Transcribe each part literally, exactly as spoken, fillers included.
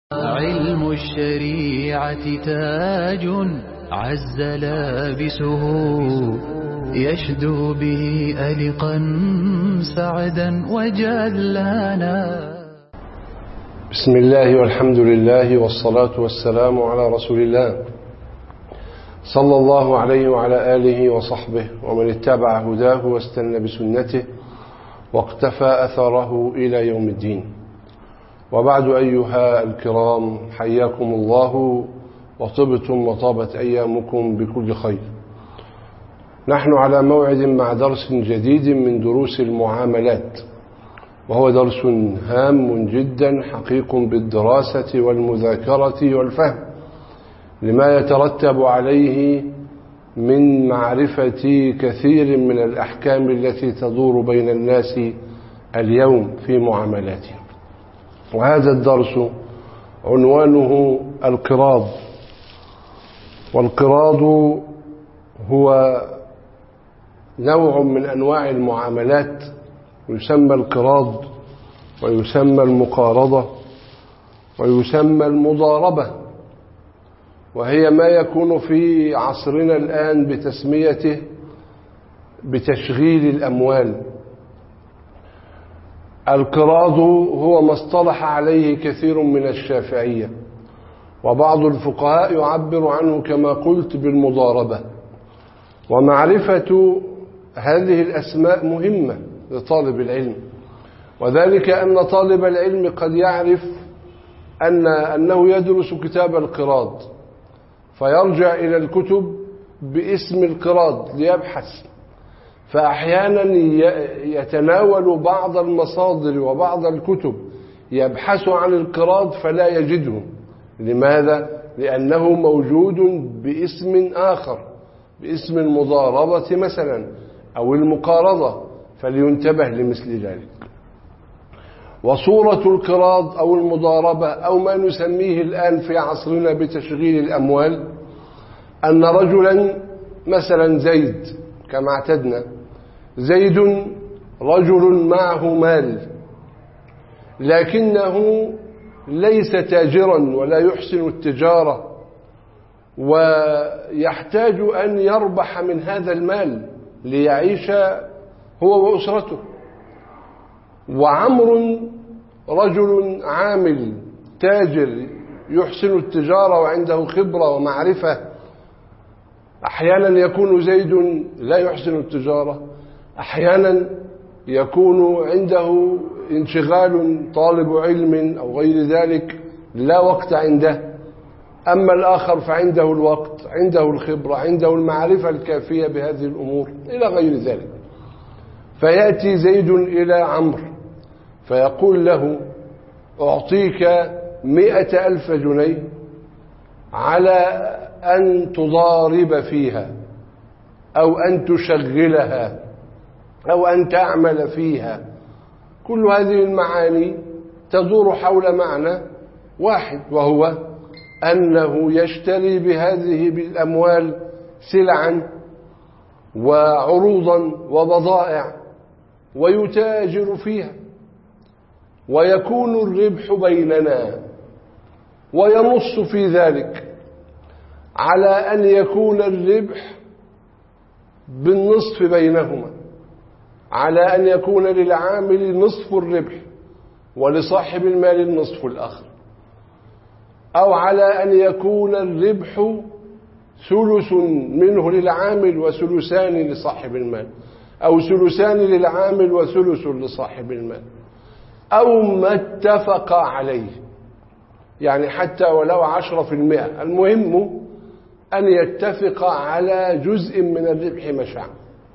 علم الشريعة تاج عز لابسه يشدو به ألقا سعدا وجلانا. بسم الله والحمد لله والصلاة والسلام على رسول الله صلى الله عليه وعلى آله وصحبه ومن اتبع هداه واستنى بسنته واقتفى أثره إلى يوم الدين. وبعد أيها الكرام، حياكم الله وطبتم وطابت أيامكم بكل خير. نحن على موعد مع درس جديد من دروس المعاملات، وهو درس هام جدا حقيق بالدراسة والمذاكرة والفهم لما يترتب عليه من معرفة كثير من الأحكام التي تدور بين الناس اليوم في معاملاتهم. وهذا الدرس عنوانه القراض. والقراض هو نوع من أنواع المعاملات، يسمى القراض ويسمى المقارضة ويسمى المضاربة، وهي ما يكون في عصرنا الآن بتسميته بتشغيل الأموال. القراض هو ما اصطلح عليه كثير من الشافعية، وبعض الفقهاء يعبر عنه كما قلت بالمضاربة. ومعرفة هذه الأسماء مهمة لطالب العلم، وذلك أن طالب العلم قد يعرف أن أنه يدرس كتاب القراض فيرجع إلى الكتب باسم القراض ليبحث، فأحيانا يتناول بعض المصادر وبعض الكتب يبحث عن القراض فلا يجده. لماذا؟ لأنه موجود باسم آخر، باسم المضاربة مثلا أو المقارضة، فلينتبه لمثل ذلك. وصورة القراض أو المضاربة أو ما نسميه الآن في عصرنا بتشغيل الأموال أن رجلا مثلا زيد، كما اعتدنا، زيد رجل معه مال لكنه ليس تاجرا ولا يحسن التجارة، ويحتاج أن يربح من هذا المال ليعيش هو وأسرته. وعمر رجل عامل تاجر يحسن التجارة وعنده خبرة ومعرفة. أحيانا يكون زيد لا يحسن التجارة، أحيانا يكون عنده انشغال، طالب علم أو غير ذلك لا وقت عنده. أما الآخر فعنده الوقت، عنده الخبرة، عنده المعرفة الكافية بهذه الأمور إلى غير ذلك. فيأتي زيد إلى عمرو فيقول له: أعطيك مئة ألف جنيه على أن تضارب فيها أو أن تشغلها أو أن تعمل فيها. كل هذه المعاني تدور حول معنى واحد، وهو أنه يشتري بهذه بالأموال سلعا وعروضا وبضائع ويتاجر فيها، ويكون الربح بيننا، وينص في ذلك على أن يكون الربح بالنصف بينهما، على أن يكون للعامل نصف الربح ولصاحب المال النصف الآخر، أو على أن يكون الربح ثلث منه للعامل وثلثان لصاحب المال، أو ثلثان للعامل وثلث لصاحب المال، أو ما اتفق عليه، يعني حتى ولو عشرة في المئة، المهم أن يتفق على جزء من الربح مشاع.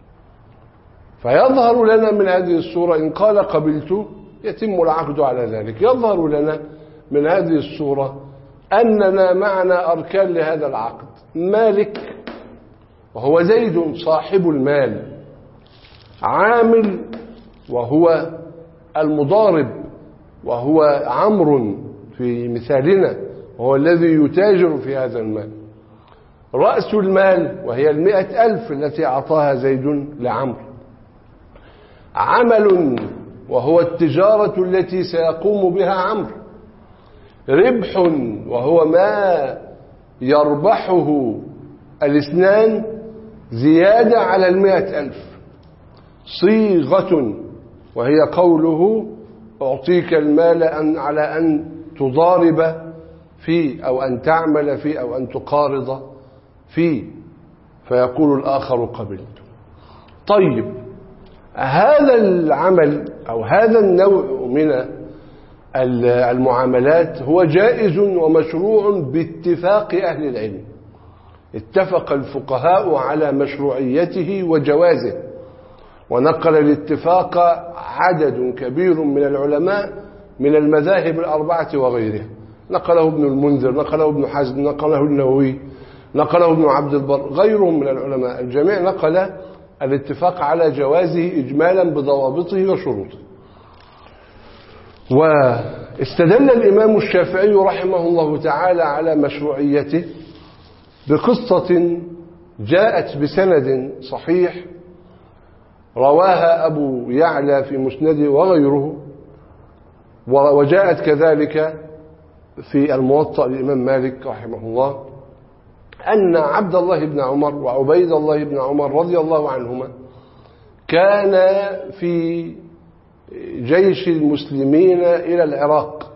فيظهر لنا من هذه الصورة إن قال قبلت يتم العقد على ذلك. يظهر لنا من هذه الصورة أننا معنا أركان لهذا العقد: مالك وهو زيد صاحب المال، عامل وهو المضارب وهو عمرو في مثالنا وهو الذي يتاجر في هذا المال، رأس المال وهي المئة ألف التي أعطاها زيد لعمرو، عمل وهو التجارة التي سيقوم بها عمرو، ربح وهو ما يربحه الاثنان زيادة على المائة ألف. صيغة وهي قوله أعطيك المال أن على أن تضارب فيه أو أن تعمل فيه أو أن تقارض فيه، فيقول الآخر قبلت. طيب هذا العمل أو هذا النوع من المعاملات هو جائز ومشروع باتفاق أهل العلم. اتفق الفقهاء على مشروعيته وجوازه، ونقل الاتفاق عدد كبير من العلماء من المذاهب الأربعة وغيرها. نقله ابن المنذر، نقله ابن حزم، نقله النووي، نقله ابن عبد البر، غيرهم من العلماء. الجميع نقل الاتفاق على جوازه إجمالا بضوابطه وشروطه. واستدل الإمام الشافعي رحمه الله تعالى على مشروعيته بقصة جاءت بسند صحيح رواها أبو يعلى في مسنده وغيره، وجاءت كذلك في الموطأ للإمام مالك رحمه الله، أن عبد الله بن عمر وعبيد الله بن عمر رضي الله عنهما كان في جيش المسلمين إلى العراق،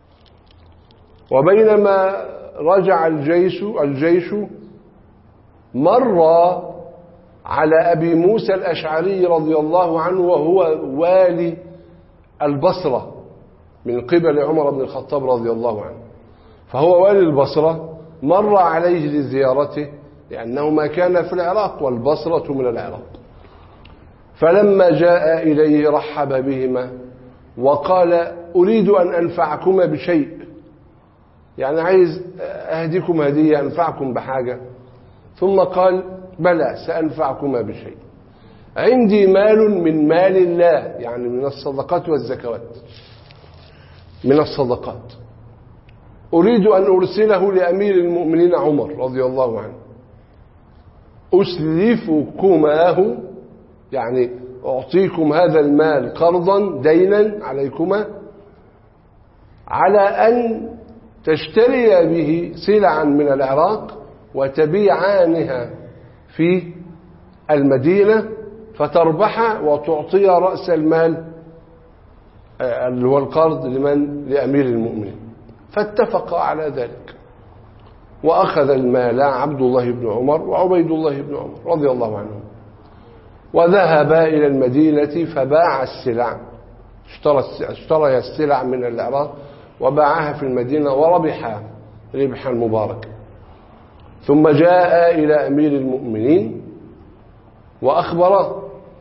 وبينما رجع الجيش الجيش مر على أبي موسى الأشعري رضي الله عنه وهو والي البصرة من قبل عمر بن الخطاب رضي الله عنه، فهو والي البصرة، مر عليه لزيارته لأنه ما كان في العراق والبصرة من العراق. فلما جاء إليه رحب بهما وقال أريد أن أنفعكما بشيء، يعني عايز أهديكم هدية، أنفعكم بحاجة. ثم قال بلى سأنفعكما بشيء، عندي مال من مال الله، يعني من الصدقات والزكوات، من الصدقات، أريد أن أرسله لأمير المؤمنين عمر رضي الله عنه، أسلفكماه، يعني أعطيكم هذا المال قرضا دينا عليكما، على أن تشتري به سلعا من العراق وتبيعانها في المدينة فتربح وتعطي رأس المال اللي هو القرض لمن؟ لأمير المؤمنين. فاتفق على ذلك، وأخذ المال عبد الله بن عمر وعبيد الله بن عمر رضي الله عنهم، وذهبا إلى المدينة فباع السلع، اشترى السلع من العراق وباعها في المدينة وربحها ربحا مباركا. ثم جاء إلى أمير المؤمنين وأخبره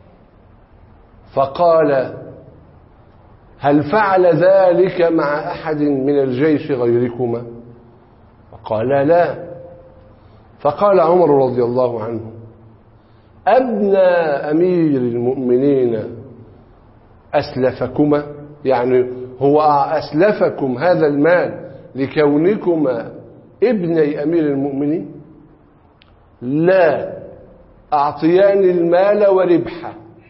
فقال هل فعل ذلك مع أحد من الجيش غيركما؟ فقال لا. فقال عمر رضي الله عنه أبنى أمير المؤمنين أسلفكما، يعني هو أسلفكم هذا المال لكونكما ابني أمير المؤمنين؟ لا، أعطياني المال وربحه.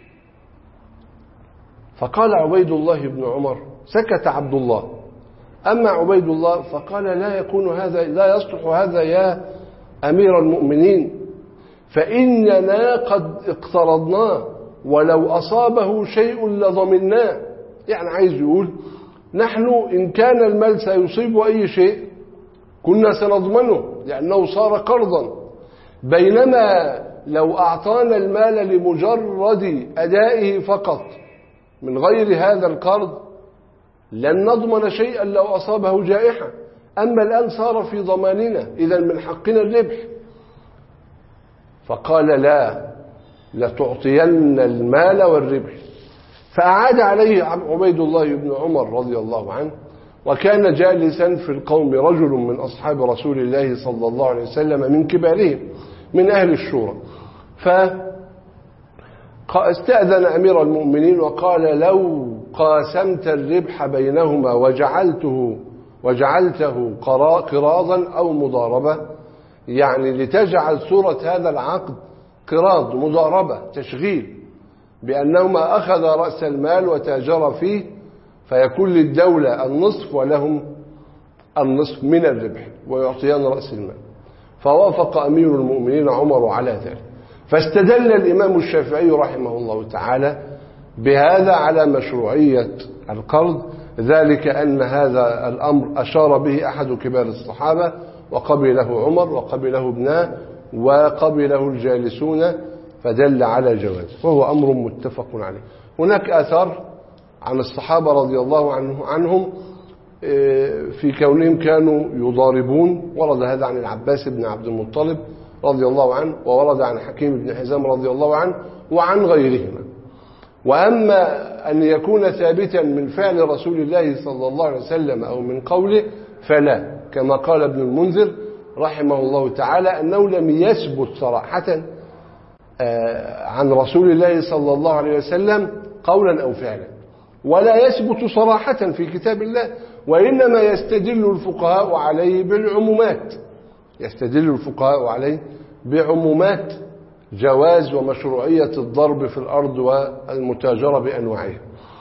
فقال عبيد الله بن عمر، سكت عبد الله، أما عبيد الله فقال لا يكون هذا، لا يصلح هذا يا أمير المؤمنين، فإننا قد اقترضناه ولو أصابه شيء لضمناه. يعني عايز يقول نحن إن كان المال سيصيب أي شيء كنا سنضمنه لأنه صار قرضا، بينما لو أعطانا المال لمجرد أدائه فقط من غير هذا القرض لن نضمن شيئا لو أصابه جائحة، أما الآن صار في ضماننا، إذا من حقنا الربح. فقال لا، لتعطين المال والربح. فأعاد عليه عبيد الله بن عمر رضي الله عنه، وكان جالسا في القوم رجل من أصحاب رسول الله صلى الله عليه وسلم من كبارهم من أهل الشورى، فاستأذن أمير المؤمنين وقال لو قاسمت الربح بينهما وجعلته وجعلته قراضا أو مضاربة، يعني لتجعل صورة هذا العقد قراض مضاربة تشغيل، بأنهما أخذ رأس المال وتاجر فيه، فيكون للدولة النصف ولهم النصف من الربح ويعطيان رأس المال. فوافق أمير المؤمنين عمر على ذلك، فاستدل الإمام الشافعي رحمه الله تعالى بهذا على مشروعية القرض، ذلك أن هذا الأمر أشار به أحد كبار الصحابة وقبله عمر وقبله ابناه وقبله الجالسون، فدل على جواز، وهو أمر متفق عليه. هناك آثار عن الصحابة رضي الله عنه عنهم في كونهم كانوا يضاربون، ورد هذا عن العباس بن عبد المطلب رضي الله عنه، وورد عن حكيم بن حزام رضي الله عنه وعن غيرهما. وأما أن يكون ثابتا من فعل رسول الله صلى الله عليه وسلم أو من قوله فلا، كما قال ابن المنذر رحمه الله تعالى أنه لم يثبت صراحة عن رسول الله صلى الله عليه وسلم قولا أو فعلا، ولا يثبت صراحة في كتاب الله، وإنما يستدل الفقهاء عليه بالعمومات، يستدل الفقهاء عليه بعمومات جواز ومشروعية الضرب في الأرض والمتاجرة بأنواعها.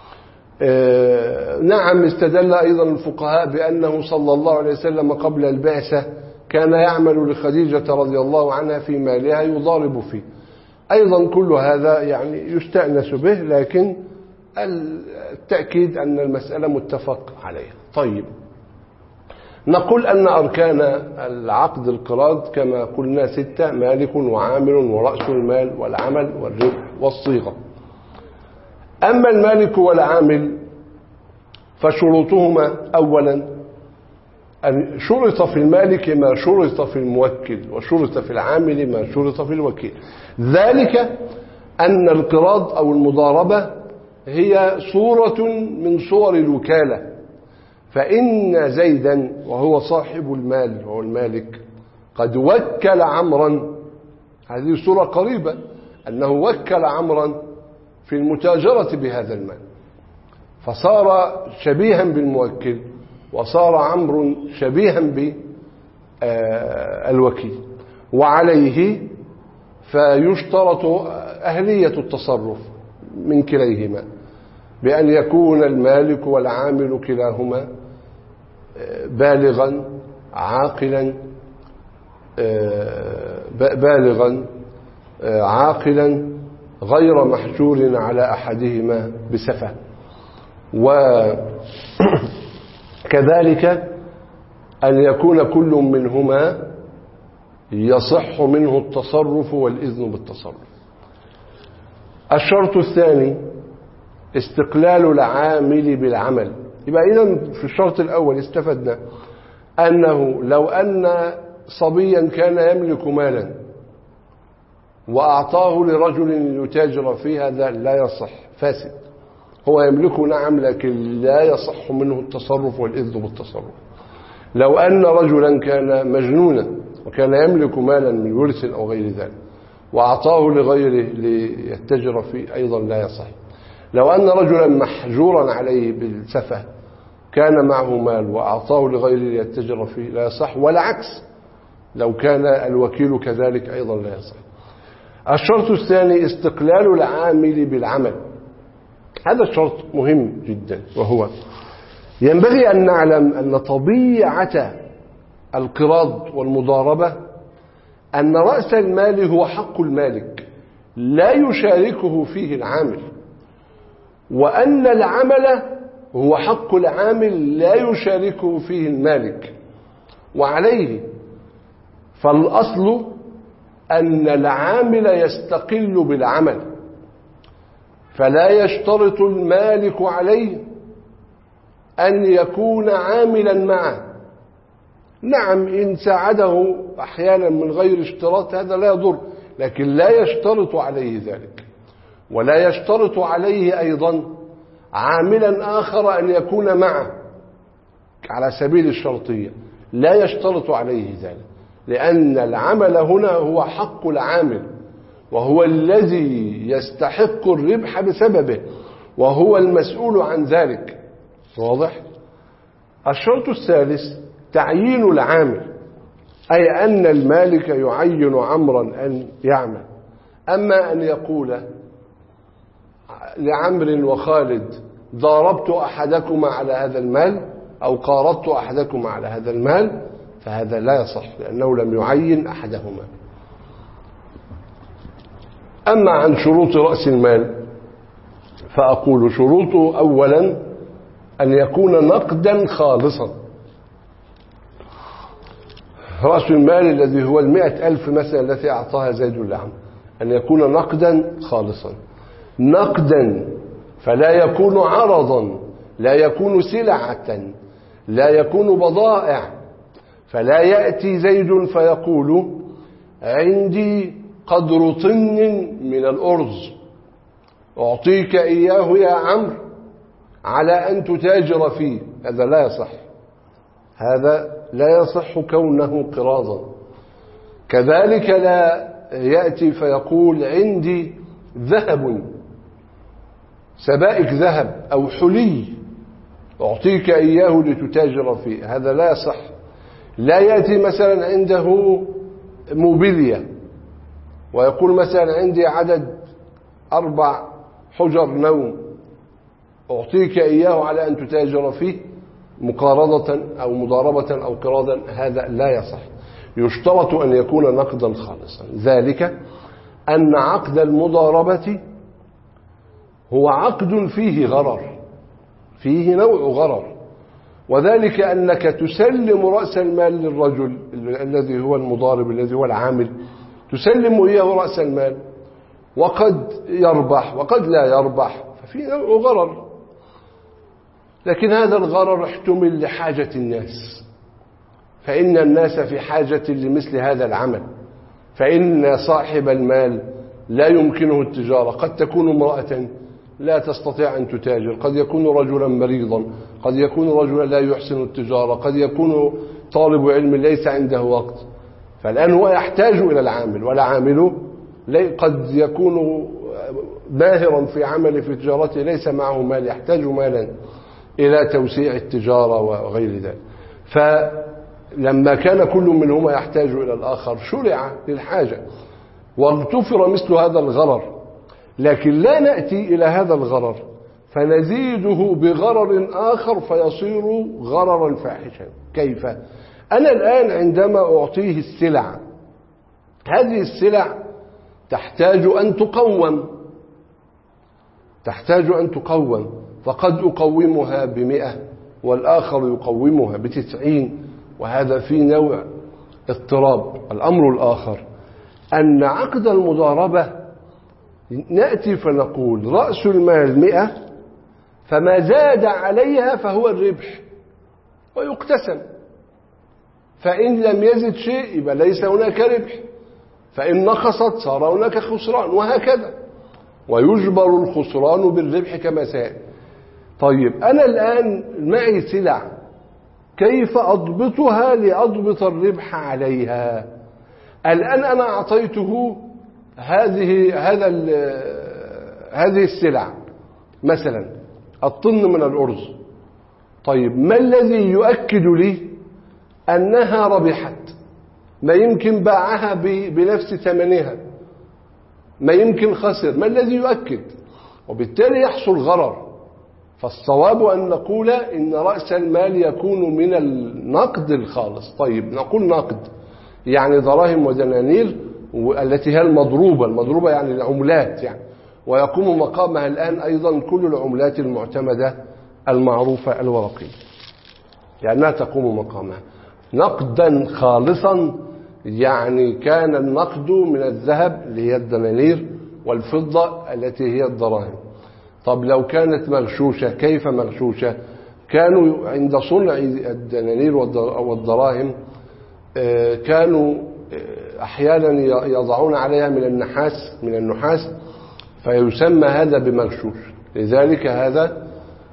نعم، استدل أيضا الفقهاء بأنه صلى الله عليه وسلم قبل البعثة كان يعمل لخديجة رضي الله عنها في مالها يضارب فيه. أيضا كل هذا يعني يستأنس به، لكن التأكيد أن المسألة متفق عليها. طيب، نقول أن أركان العقد القراض كما قلنا ستة: مالك وعامل ورأس المال والعمل والربح والصيغة. أما المالك والعامل فشروطهما: أولا أن شرط في المالك ما شرط في الموكل، وشرط في العامل ما شرط في الوكيل، ذلك أن القراض أو المضاربة هي صورة من صور الوكالة، فإن زيدا وهو صاحب المال وهو المالك قد وكل عمرا، هذه صورة قريبة، أنه وكل عمرا في المتاجرة بهذا المال، فصار شبيها بالموكل، وصار عمرو شبيها بالوكيل، وعليه فيشترط أهلية التصرف من كليهما، بأن يكون المالك والعامل كلاهما بالغا عاقلا بالغا عاقلا غير محجور على أحدهما بسفة. وكذلك أن يكون كل منهما يصح منه التصرف والإذن بالتصرف. الشرط الثاني استقلال العامل بالعمل. يبقى إذن في الشرط الأول استفدنا أنه لو أن صبيا كان يملك مالا وأعطاه لرجل يتاجر فيه، هذا لا يصح، فاسد. هو يملكه نعم، لكن لا يصح منه التصرف والإذن بالتصرف. لو أن رجلا كان مجنونا وكان يملك مالا من ورث أو غير ذلك وأعطاه لغيره ليتجر فيه، أيضا لا يصح. لو أن رجلا محجورا عليه بالسفة كان معه مال وأعطاه لغيره ليتجر فيه، لا يصح، والعكس لو كان الوكيل كذلك أيضا لا يصح. الشرط الثاني استقلال العامل بالعمل. هذا الشرط مهم جدا، وهو ينبغي أن نعلم أن طبيعة القراض والمضاربة أن رأس المال هو حق المالك لا يشاركه فيه العامل، وأن العمل هو حق العامل لا يشاركه فيه المالك. وعليه فالأصل أن العامل يستقل بالعمل، فلا يشترط المالك عليه أن يكون عاملا معه. نعم، إن ساعده أحيانا من غير اشتراط هذا لا يضر، لكن لا يشترط عليه ذلك. ولا يشترط عليه أيضا عاملا آخر أن يكون معه على سبيل الشرطية، لا يشترط عليه ذلك، لأن العمل هنا هو حق العامل، وهو الذي يستحق الربح بسببه، وهو المسؤول عن ذلك. واضح؟ الشرط الثالث تعيين العامل، أي أن المالك يعين عمرا أن يعمل. أما أن يقول لعمر وخالد ضاربت أحدكما على هذا المال أو قارضت أحدكم على هذا المال، فهذا لا يصح لأنه لم يعين أحدهما. أما عن شروط رأس المال فأقول شروطه أولا أن يكون نقدا خالصا. رأس المال الذي هو المئة ألف مثلا التي أعطاها زيد لعمرو أن يكون نقدا خالصا، نقدا فلا يكون عرضا، لا يكون سلعة، لا يكون بضائع. فلا يأتي زيد فيقول عندي قدر طن من الأرز أعطيك إياه يا عمرو على أن تتاجر فيه، هذا لا يصح، هذا لا يصح كونه قراضا. كذلك لا يأتي فيقول عندي ذهب، سبائك ذهب أو حلي أعطيك إياه لتتاجر فيه، هذا لا يصح. لا يأتي مثلا عنده موبيليا ويقول مثلا عندي عدد أربع حجر نوم أعطيك إياه على أن تتاجر فيه مقارضة أو مضاربة أو قراضا، هذا لا يصح. يشترط أن يكون نقدا خالصا. ذلك أن عقد المضاربة هو عقد فيه غرر، فيه نوع غرر، وذلك أنك تسلم رأس المال للرجل الذي هو المضارب الذي هو العامل، تسلم إياه رأس المال وقد يربح وقد لا يربح، ففي نوع غرر. لكن هذا الغرر احتمل لحاجة الناس، فإن الناس في حاجة لمثل هذا العمل، فإن صاحب المال لا يمكنه التجارة، قد تكون امرأة لا تستطيع أن تتاجر، قد يكون رجلا مريضا، قد يكون رجلا لا يحسن التجارة، قد يكون طالب علم ليس عنده وقت، فالآن هو يحتاج إلى العامل، والعامل قد يكون ماهرا في عمله في تجارته ليس معه مال، يحتاج مالا إلى توسيع التجارة وغير ذلك. فلما كان كل منهما يحتاج إلى الآخر شرع للحاجة واغتفر مثل هذا الغرر. لكن لا نأتي إلى هذا الغرر فنزيده بغرر آخر فيصير غررا فاحشا. كيف؟ أنا الآن عندما أعطيه السلع، هذه السلع تحتاج أن تقوم، تحتاج أن تقوم، فقد أقومها بمئة والآخر يقومها بتسعين، وهذا في نوع اضطراب. الأمر الآخر أن عقد المضاربة نأتي فنقول رأس المال مئة، فما زاد عليها فهو الربح ويقتسم، فإن لم يزد شيء يبقى ليس هناك ربح، فإن نقصت صار هناك خسران، وهكذا، ويجبر الخسران بالربح كما سيأتي. طيب أنا الآن معي سلع، كيف أضبطها لأضبط الربح عليها؟ الآن أنا أعطيته هذه هذا هذه السلع مثلا الطن من الأرز. طيب ما الذي يؤكد لي أنها ربحت؟ ما يمكن باعها بنفس ثمنها، ما يمكن خسر، ما الذي يؤكد؟ وبالتالي يحصل غرر. فالصواب أن نقول إن رأس المال يكون من النقد الخالص. طيب نقول نقد يعني دراهم ودنانير التي هي المضروبة، المضروبة يعني العملات يعني، ويقوم مقامها الآن أيضا كل العملات المعتمدة المعروفة الورقية، لأنها تقوم مقامها. نقدا خالصا يعني كان النقد من الذهب اللي هي الدنانير والفضة التي هي الدراهم. طب لو كانت مغشوشة، كيف مغشوشة؟ كانوا عند صنع الدنانير والدراهم كانوا أحيانا يضعون عليها من النحاس من النحاس فيسمى هذا بمغشوش. لذلك هذا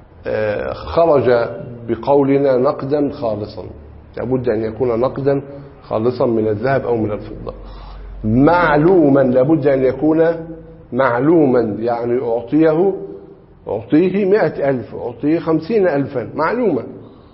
خرج بقولنا نقدا خالصا، لابد أن يكون نقدا خالصا من الذهب أو من الفضة. معلوما، لابد أن يكون معلوما، يعني أعطيه أعطيه مئة ألف، أعطيه خمسين ألفا، معلومة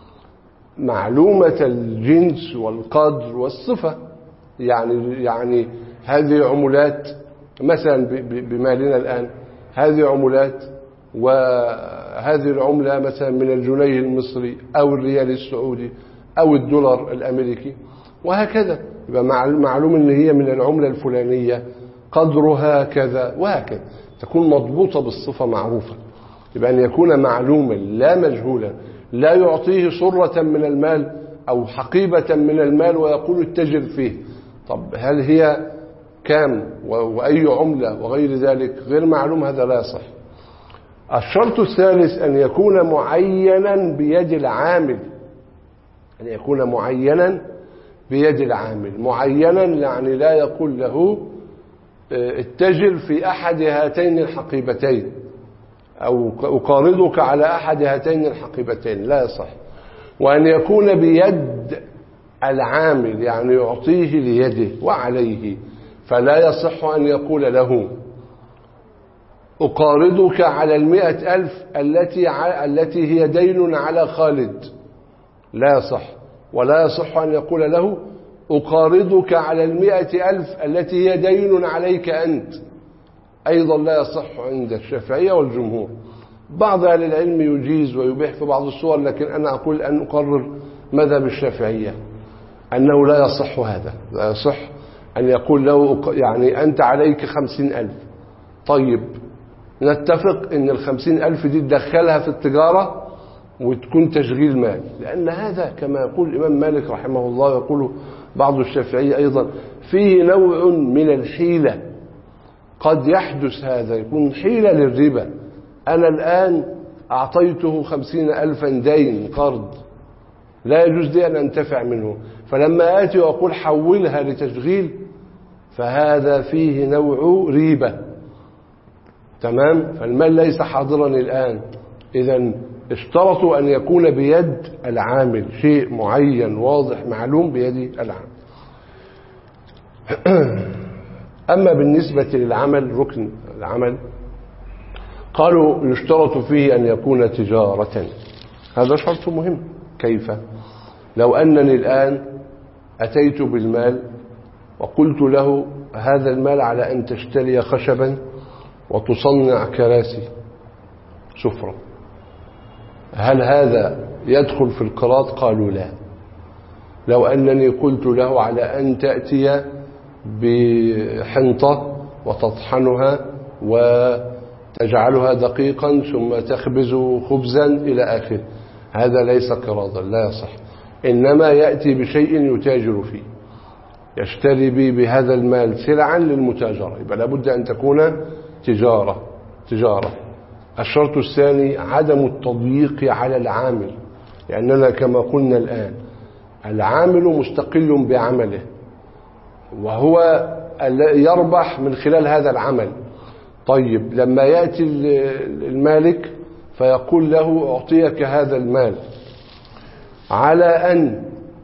معلومة الجنس والقدر والصفة. يعني يعني هذه عملات مثلا بمالنا الآن، هذه عملات وهذه العملة مثلا من الجنيه المصري أو الريال السعودي أو الدولار الأمريكي وهكذا. يبقى معلوم أن هي من العملة الفلانية قدرها كذا وهكذا، تكون مضبوطة بالصفة معروفة. يبقى أن يكون معلوما لا مجهولا، لا يعطيه صرة من المال أو حقيبة من المال ويقول اتجر فيه. طب هل هي كام وأي عملة وغير ذلك غير معلوم، هذا لا يصح. الشرط الثالث أن يكون معينا بيد العامل، أن يكون معينا بيد العامل. معينا يعني لا يقول له اتجر في أحد هاتين الحقيبتين أو أقارضك على أحد هاتين الحقيبتين، لا يصح. وأن يكون بيد العامل يعني يعطيه ليده وعليه، فلا يصح أن يقول له أقارضك على المئة ألف التي التي هي دين على خالد، لا يصح. ولا يصح أن يقول له أقارضك على المئة ألف التي هي دين عليك أنت، أيضا لا يصح عند الشافعية والجمهور. بعض أهل العلم يجيز ويبيح في بعض الصور، لكن أنا أقول أن أقرر مذهب الشافعية أنه لا يصح هذا. لا يصح أن يقول له يعني أنت عليك خمسين ألف، طيب نتفق أن الخمسين ألف دي تدخلها في التجارة وتكون تشغيل مال، لأن هذا كما يقول الإمام مالك رحمه الله ويقول بعض الشافعية أيضا فيه نوع من الحيلة. قد يحدث هذا، يكون حيلة للربا. أنا الآن أعطيته خمسين ألفا دين قرض، لا يجوز لي أن أنتفع منه، فلما آتي وأقول حولها لتشغيل فهذا فيه نوع ريبة، تمام؟ فالمال ليس حاضرا الآن. إذن اشترطوا أن يكون بيد العامل، شيء معين واضح معلوم بيد العامل. أما بالنسبة للعمل، ركن العمل قالوا يشترط فيه أن يكون تجارة. هذا شرط مهم. كيف؟ لو أنني الآن أتيت بالمال وقلت له هذا المال على أن تشتري خشبا وتصنع كراسي سفرة، هل هذا يدخل في القراض؟ قالوا لا. لو أنني قلت له على أن تأتي بحنطة وتطحنها وتجعلها دقيقا ثم تخبز خبزا إلى آخره، هذا ليس قراضا، لا يصح. إنما يأتي بشيء يتاجر فيه، يشتري به بهذا المال سلعا للمتاجرة، يبقى لابد أن تكون تجارة تجارة. الشرط الثاني عدم التضييق على العامل، لأننا كما قلنا الآن العامل مستقل بعمله وهو يربح من خلال هذا العمل. طيب لما يأتي المالك فيقول له أعطيك هذا المال على أن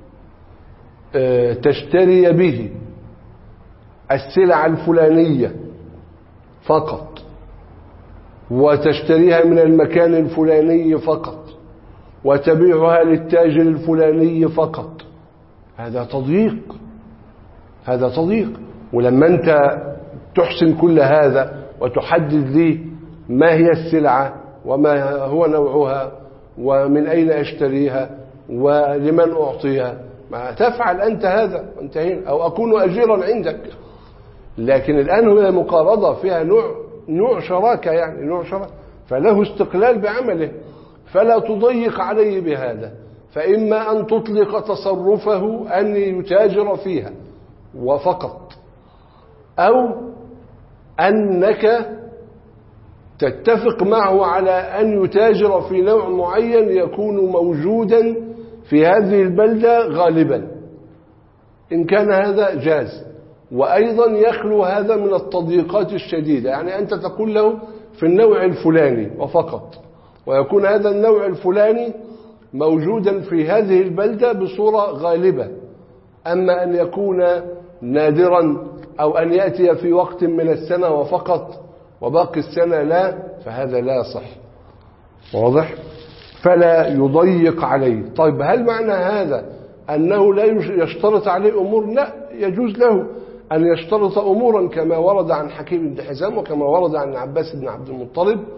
تشتري به السلع الفلانية فقط وتشتريها من المكان الفلاني فقط وتبيعها للتاجر الفلاني فقط، هذا تضييق، هذا تضييق. ولما أنت تحسن كل هذا وتحدد لي ما هي السلعة وما هو نوعها ومن أين أشتريها ولمن أعطيها، ما تفعل أنت هذا وانتهينا، أو أكون أجيرا عندك. لكن الآن هو مقارضة فيها نوع نوع شراكة، يعني نوع شراكة، فله استقلال بعمله، فلا تضيق عليه بهذا. فإما أن تطلق تصرفه أن يتاجر فيها وفقط، أو أنك تتفق معه على أن يتاجر في نوع معين يكون موجودا في هذه البلدة غالبا، إن كان هذا جاز. وأيضا يخلو هذا من التضييقات الشديدة، يعني أنت تقول له في النوع الفلاني وفقط، ويكون هذا النوع الفلاني موجودا في هذه البلدة بصورة غالبة. أما أن يكون نادرا أو أن يأتي في وقت من السنة وفقط وباقي السنة لا، فهذا لا صح. واضح؟ فلا يضيق عليه. طيب هل معنى هذا أنه لا يشترط عليه أمور؟ لا، يجوز له أن يشترط أمورا كما ورد عن حكيم بن حزام وكما ورد عن عباس بن عبد المطلب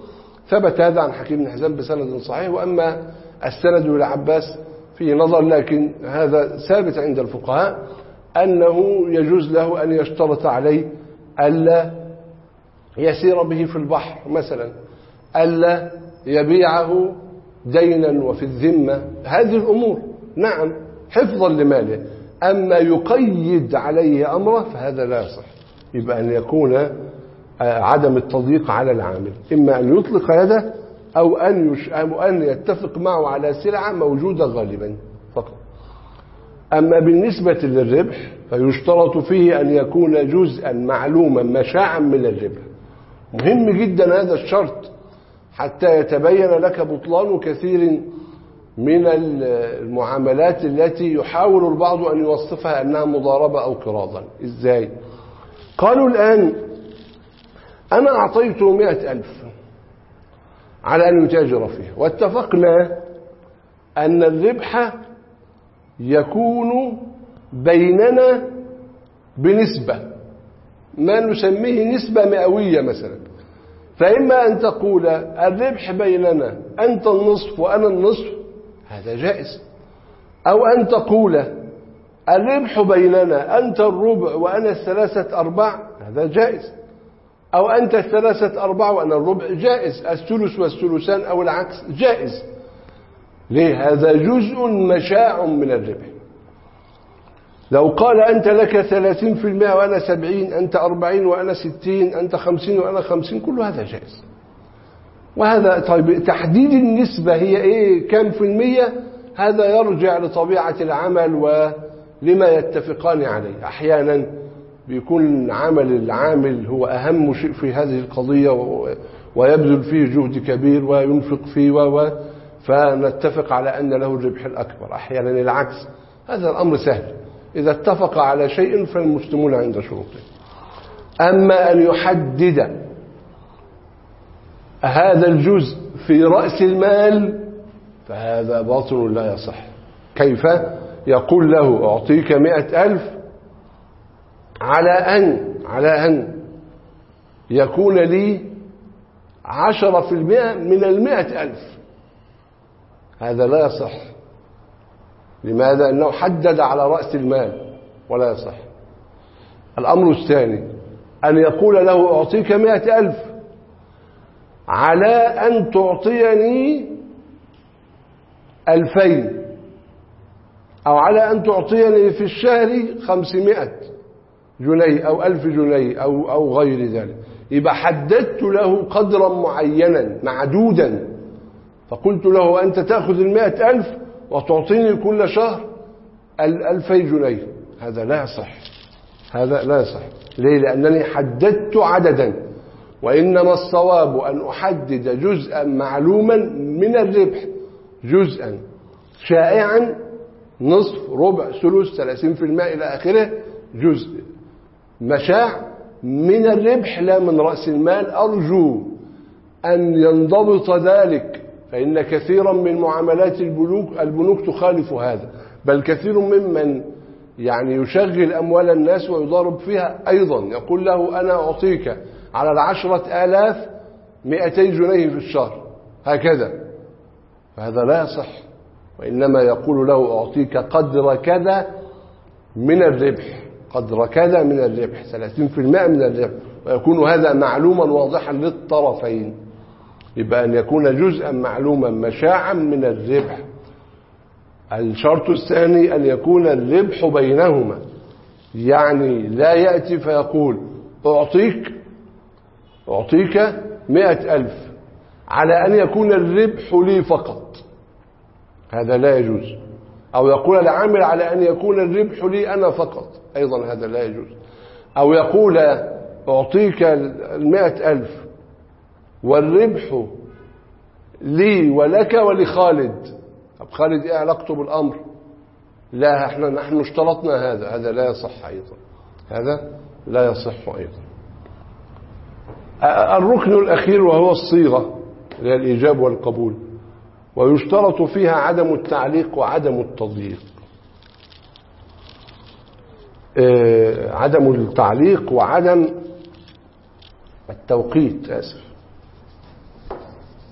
ثبت هذا عن حكيم بن حزام بسند صحيح، وأما السند إلى عباس فيه نظر، لكن هذا ثابت عند الفقهاء أنه يجوز له أن يشترط عليه ألا يسير به في البحر مثلا، ألا يبيعه دينا وفي الذمة، هذه الأمور نعم حفظا لماله. أما يقيد عليه أمره فهذا لا يصح، يبقى أن يكون عدم التضييق على العامل، إما أن يطلق يده أو أن, يش... أو أن يتفق معه على سلعة موجودة غالبا فقط. أما بالنسبة للربح فيشترط فيه أن يكون جزءا معلوما مشاعا من الربح. مهم جدا هذا الشرط حتى يتبين لك بطلان كثير من المعاملات التي يحاول البعض أن يوصفها أنها مضاربة أو قراضا. إزاي؟ قالوا الآن أنا أعطيته مئة ألف على أن يتاجر فيه، واتفقنا أن الربح يكون بيننا بنسبة ما نسميه نسبة مئوية مثلا، فإما أن تقول الربح بيننا أنت النصف وأنا النصف، هذا جائز، أو أن تقول الربح بيننا أنت الربع وأنا الثلاثة أرباع، هذا جائز، أو أنت الثلاثة أرباع وأنا الربع، جائز، الثلث والثلثان أو العكس جائز. ليه؟ هذا جزء مشاع من الربح. لو قال أنت لك ثلاثين في المئة وأنا سبعين، أنت أربعين وأنا ستين، أنت خمسين وأنا خمسين، كل هذا جائز. وهذا طيب تحديد النسبة هي إيه كم في المية، هذا يرجع لطبيعة العمل ولما يتفقان عليه. أحيانا بيكون عمل العامل هو أهم شيء في هذه القضية ويبذل فيه جهد كبير وينفق فيه و فنتفق على أن له الربح الأكبر. أحيانا العكس، هذا الأمر سهل، إذا اتفق على شيء فالمسلمون عند شروطه. أما أن يحدد هذا الجزء في رأس المال فهذا باطل لا يصح. كيف؟ يقول له أعطيك مئة ألف على أن على أن يكون لي عشرة في المئة من المئة ألف، هذا لا يصح. لماذا؟ أنه حدد على رأس المال ولا يصح. الأمر الثاني أن يقول له أعطيك مئة ألف على أن تعطيني ألفين، أو على أن تعطيني في الشهر خمسمائة جنيه أو ألف جنيه أو, أو غير ذلك. يبقى حددت له قدرا معينا معدودا، فقلت له أنت تأخذ المائة ألف وتعطيني كل شهر الألفي جنيه، هذا لا يصح، هذا لا يصح. ليه؟ لأنني حددت عددا، وإنما الصواب أن أحدد جزءا معلوما من الربح، جزءا شائعا، نصف، ربع، ثلث، ثلاثين في المئة إلى آخره، جزء مشاع من الربح لا من رأس المال. أرجو أن ينضبط ذلك، فإن كثيرا من معاملات البنوك البنوك تخالف هذا، بل كثير ممن يعني يشغل أموال الناس ويضارب فيها أيضا يقول له أنا أعطيك على العشرة آلاف مئتي جنيه في الشهر هكذا، فهذا لا يصح. وإنما يقول له أعطيك قدر كذا من الربح، قدر كذا من الربح، ثلاثين في المئة من الربح، ويكون هذا معلوما واضحا للطرفين. يبقى أن يكون جزءا معلوما مشاعا من الربح. الشرط الثاني أن يكون الربح بينهما، يعني لا يأتي فيقول أعطيك أعطيك مئة ألف على أن يكون الربح لي فقط، هذا لا يجوز. أو يقول العامل على أن يكون الربح لي أنا فقط، أيضا هذا لا يجوز. أو يقول أعطيك المئة ألف والربح لي ولك ولخالد، طب خالد إيه علاقته بالأمر؟ لا، احنا نحن اشترطنا هذا، هذا لا يصح أيضا، هذا لا يصح أيضا. الركن الأخير وهو الصيغة، هي الإيجاب والقبول، ويشترط فيها عدم التعليق وعدم التضييق. اه عدم التعليق وعدم التوقيت، آسف.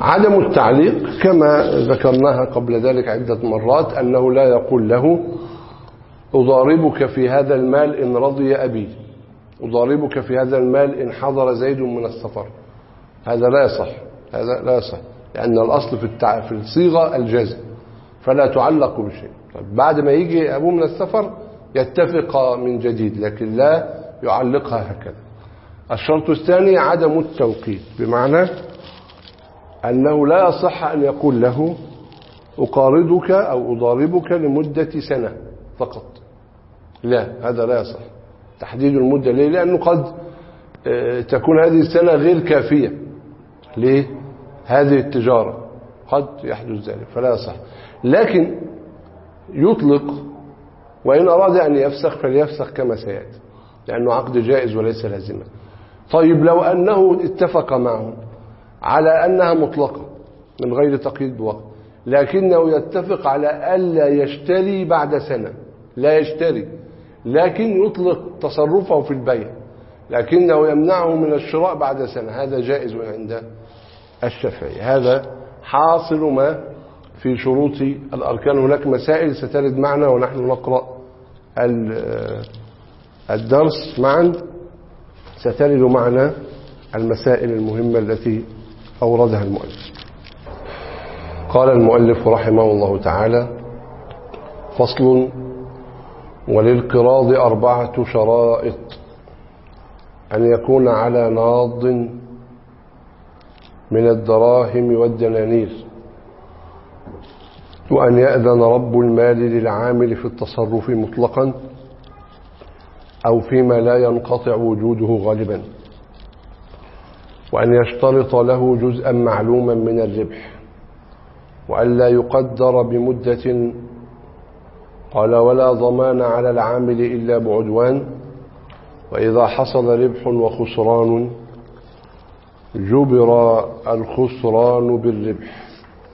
عدم التعليق كما ذكرناها قبل ذلك عدة مرات، أنه لا يقول له أضاربك في هذا المال إن رضي أبي، أضاربك في هذا المال إن حضر زيد من السفر. هذا لا يصح، هذا لا يصح، لأن الأصل في التع... في الصيغة الجزم، فلا تعلق بشيء. طيب بعد ما يجي أبوه من السفر يتفق من جديد، لكن لا يعلقها هكذا. الشرط الثاني عدم التوقيت، بمعنى أنه لا يصح أن يقول له أقارضك أو أضاربك لمدة سنة فقط، لا، هذا لا يصح تحديد المدة. ليه؟ لأنه قد تكون هذه السنة غير كافية لهذه التجارة، قد يحدث ذلك، فلا يصح. لكن يطلق، وإن أراد أن يفسخ فليفسخ كما سيأتي، لأنه عقد جائز وليس لازما. طيب لو أنه اتفق معه على أنها مطلقة من غير تقييد بوقت، لكنه يتفق على ألا يشتري بعد سنة، لا يشتري، لكن يطلق تصرفه في البيع، لكنه يمنعه من الشراء بعد سنة، هذا جائز عند الشافعي. هذا حاصل ما في شروط الأركان. هناك مسائل سترد معنا ونحن نقرأ الدرس معا، سترد معنا المسائل المهمة التي أوردها المؤلف. قال المؤلف رحمه الله تعالى: فصل: وللقراض أربعة شرائط: أن يكون على ناض من الدراهم والدنانير، وأن يأذن رب المال للعامل في التصرف مطلقا أو فيما لا ينقطع وجوده غالبا، وأن يشترط له جزءا معلوما من الربح، وأن لا يقدر بمدة. قال: ولا ضمان على العامل إلا بعدوان، وإذا حصل ربح وخسران جبر الخسران بالربح.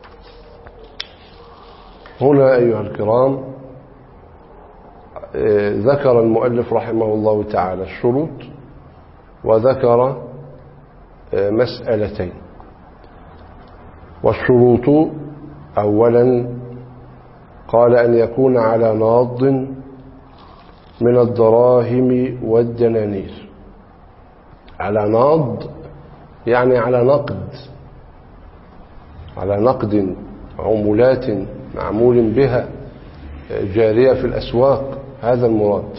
هنا أيها الكرام ذكر المؤلف رحمه الله تعالى الشروط، وذكر مسألتين. والشروط: أولا قال أن يكون على ناض من الدراهم والدنانير. على ناض يعني على نقد، على نقد، عمولات معمول بها جارية في الأسواق، هذا المراد.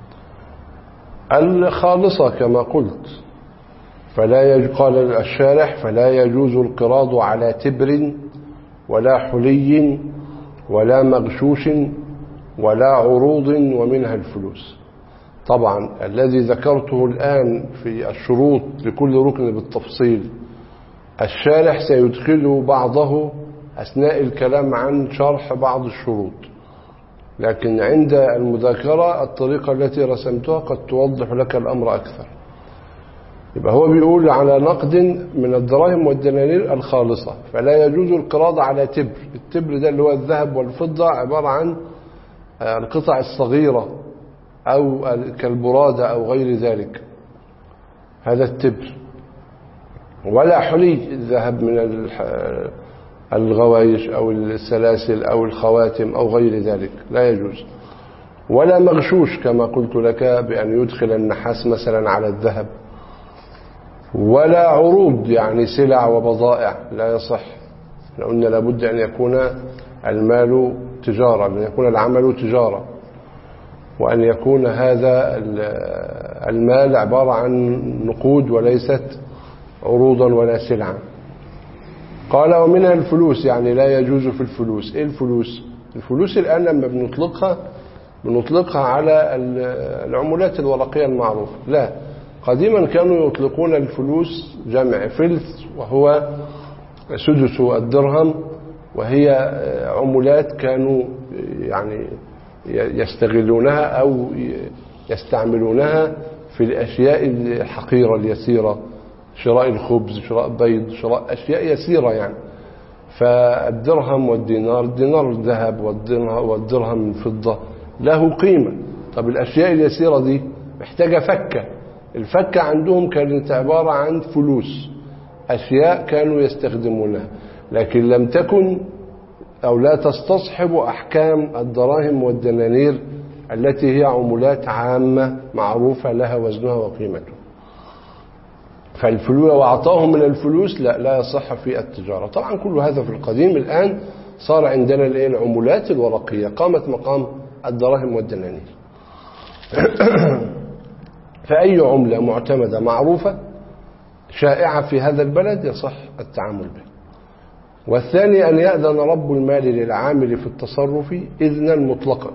الخالصة كما قلت، فلا يج... قال الشارح: فلا يجوز القراض على تبر ولا حلي ولا مغشوش ولا عروض ومنها الفلوس. طبعا الذي ذكرته الآن في الشروط لكل ركن بالتفصيل، الشارح سيدخل بعضه أثناء الكلام عن شرح بعض الشروط، لكن عند المذاكرة الطريقة التي رسمتها قد توضح لك الأمر أكثر. يبقى هو بيقول على نقد من الدراهم والدنانير الخالصة، فلا يجوز القراض على تبر. التبر ده اللي هو الذهب والفضة، عبارة عن القطع الصغيرة أو كالبرادة أو غير ذلك، هذا التبر. ولا حلي، الذهب من الغوايش أو السلاسل أو الخواتم أو غير ذلك، لا يجوز. ولا مغشوش كما قلت لك، بأن يدخل النحاس مثلا على الذهب. ولا عروض يعني سلع وبضائع، لا يصح. قلنا لابد أن يكون المال تجارة، أن يكون العمل تجارة، وأن يكون هذا المال عبارة عن نقود وليست عروضا ولا سلعا. قال: ومنها الفلوس، يعني لا يجوز في الفلوس. إيه الفلوس؟ الفلوس الآن لما بنطلقها بنطلقها على العملات الورقية المعروفة، لا، قديما كانوا يطلقون الفلوس جمع فلس، وهو سدس الدرهم، وهي عملات كانوا يعني يستغلونها أو يستعملونها في الأشياء الحقيرة اليسيرة، شراء الخبز، شراء بيض، شراء أشياء يسيرة يعني. فالدرهم والدينار، الدينار الذهب والدرهم الفضة له قيمة. طب الأشياء اليسيرة دي محتاجة فكة، الفكة عندهم كانت عبارة عن فلوس، أشياء كانوا يستخدمونها، لكن لم تكن أو لا تستصحب أحكام الدراهم والدنانير التي هي عملات عامة معروفة لها وزنها وقيمتها. فالفلوس وأعطاهم من الفلوس لا لا يصح في التجارة. طبعا كل هذا في القديم. الآن صار عندنا العملات الورقية قامت مقام الدراهم والدنانير. فأي عملة معتمدة معروفة شائعة في هذا البلد يصح التعامل بها. والثاني أن يأذن رب المال للعامل في التصرف إذنا مطلقا.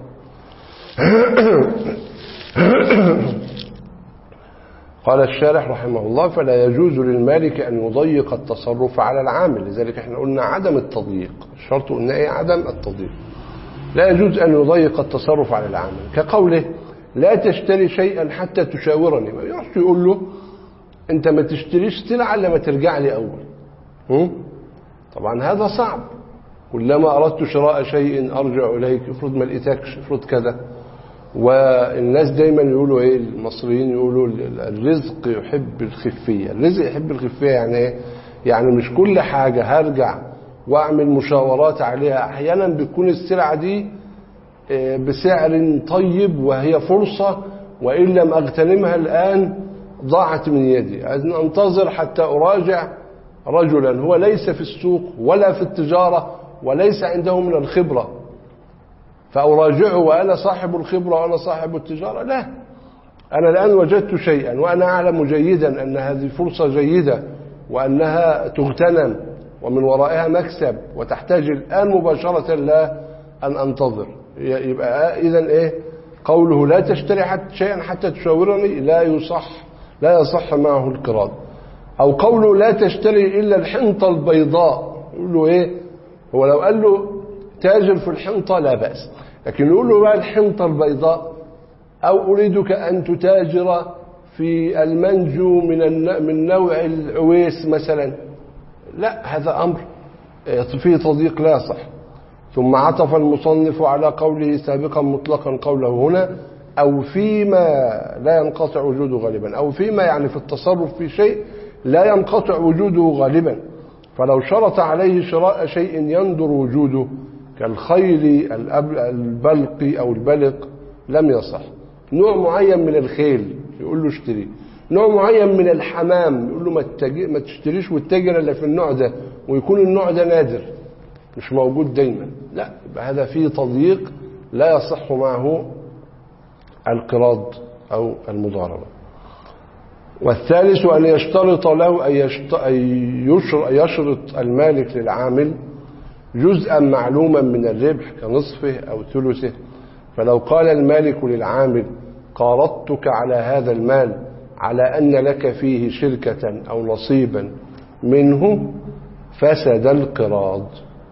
قال الشارح رحمه الله: فلا يجوز للمالك أن يضيق التصرف على العامل. لذلك احنا قلنا عدم التضييق، الشرط قلنا ايه؟ عدم التضييق. لا يجوز أن يضيق التصرف على العامل، كقوله: لا تشتري شيئا حتى تشاورني. ما يعرفش يقول له انت ما تشتريش سلعة لما ترجع لي أول. هم؟ طبعا هذا صعب. كلما أردت شراء شيء أرجع إليك، افرض ما لقيتكش، افرض كذا. والناس دايما يقولوا ايه، المصريين يقولوا الرزق يحب الخفية. الرزق يحب الخفية يعني ايه؟ يعني مش كل حاجة هرجع واعمل مشاورات عليها. احيانا بتكون السلعة دي بسعر طيب وهي فرصة، وإن لم أغتنمها الآن ضاعت من يدي. أنتظر حتى أراجع رجلا هو ليس في السوق ولا في التجارة وليس عنده من الخبرة، فأراجعه وأنا صاحب الخبرة وأنا صاحب التجارة؟ لا، أنا الآن وجدت شيئا وأنا أعلم جيدا أن هذه فرصة جيدة وأنها تغتنم ومن ورائها مكسب، وتحتاج الآن مباشرة لا أن أنتظر. يبقى إذن إيه قوله لا تشتري حتى شيئا حتى تشاورني؟ لا يصح، لا يصح معه القراض. أو قوله لا تشتري إلا الحنطة البيضاء، يقول له إيه؟ هو لو قال له تاجر في الحنطة لا بأس، لكن يقول له بقى الحنطة البيضاء، أو أريدك أن تتاجر في المنجو من من نوع العويس مثلا، لا، هذا أمر فيه تضييق لا يصح. ثم عطف المصنف على قوله سابقا مطلقا قوله هنا: أو فيما لا ينقطع وجوده غالبا. أو فيما يعني في التصرف في شيء لا ينقطع وجوده غالبا، فلو شرط عليه شراء شيء يندر وجوده كالخيل البلق أو البلق لم يصح. نوع معين من الخيل يقول له اشتري، نوع معين من الحمام يقول له ما تشتريش واتجر الا في النوع ده، ويكون النوع ده نادر مش موجود دايما، لا، يبقى هذا فيه تضييق لا يصح معه القراض أو المضاربة. والثالث أن يشترط له أن يشرط المالك للعامل جزءا معلوما من الربح كنصفه أو ثلثه. فلو قال المالك للعامل قارضتك على هذا المال على أن لك فيه شركة أو نصيبا منه فسد القراض.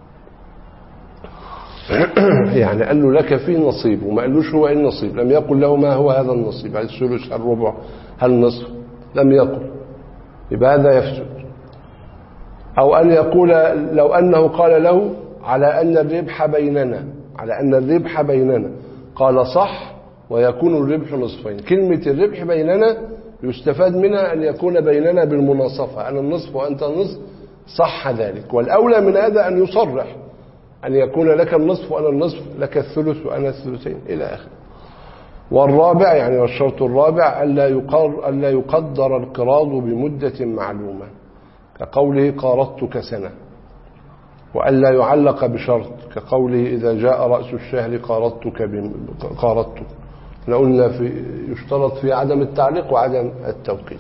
يعني قال له لك فيه نصيب وما قالوش هو ايه النصيب، لم يقل له ما هو هذا النصيب، هل الثلث هل الربع هل النصف، لم يقل، يبقى هذا يفسد. أو أن يقول لو أنه قال له على أن الربح بيننا، على أن الربح بيننا، قال صح ويكون الربح نصفين. كلمة الربح بيننا يستفاد منها أن يكون بيننا بالمناصفة، أنا النصف وأنت النصف، صح ذلك. والأولى من هذا أن يصرح أن يكون لك النصف وأنا النصف، لك الثلث وأنا الثلثين إلى آخره. والرابع يعني والشرط الرابع ألا يقر ألا يقدر القراض بمدة معلومة كقوله قارضتك سنة، وألا يعلق بشرط كقوله إذا جاء رأس الشهر قارضتك قارضتك. احنا قلنا في يشترط في عدم التعليق وعدم التوقيت.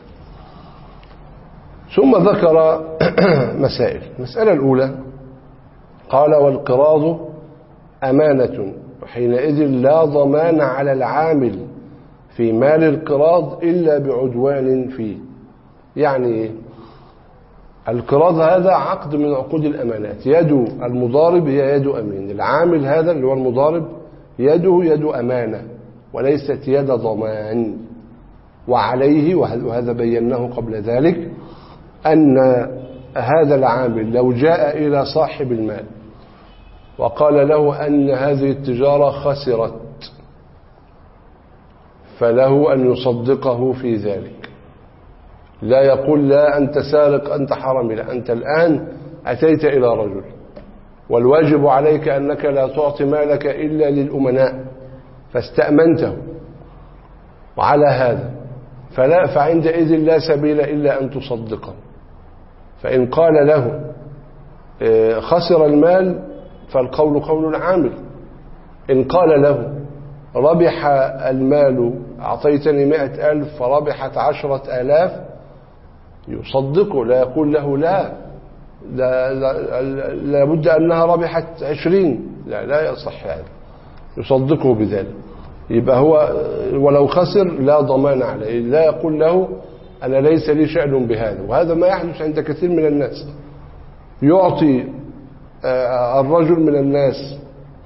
ثم ذكر مسائل. المسألة الأولى قال والقراض أمانة، وحينئذ لا ضمان على العامل في مال القراض إلا بعدوان فيه. يعني القراض هذا عقد من عقود الأمانات، يد المضارب هي يد أمين، العامل هذا اللي هو المضارب يده يد أمانة وليست يد ضمان. وعليه، وهذا بيناه قبل ذلك، أن هذا العامل لو جاء إلى صاحب المال وقال له أن هذه التجارة خسرت فله أن يصدقه في ذلك، لا يقول لا أنت سارق أنت حرامي، لا، أنت الآن أتيت إلى رجل والواجب عليك أنك لا تعطي مالك إلا للأمناء فاستأمنته، وعلى هذا فلا فعندئذ لا سبيل إلا أن تصدقه. فإن قال له خسر المال فالقول قول العامل. إن قال له ربح المال أعطيتني مئة ألف فربحت عشرة آلاف يصدقه، لا يقول له لا لابد أنها ربحت عشرين، لا لا يصح هذا، يصدقه بذلك. يبقى هو ولو خسر لا ضمان عليه، لا يقول له أنا ليس لي شأن بهذا. وهذا ما يحدث عند كثير من الناس، يعطي الرجل من الناس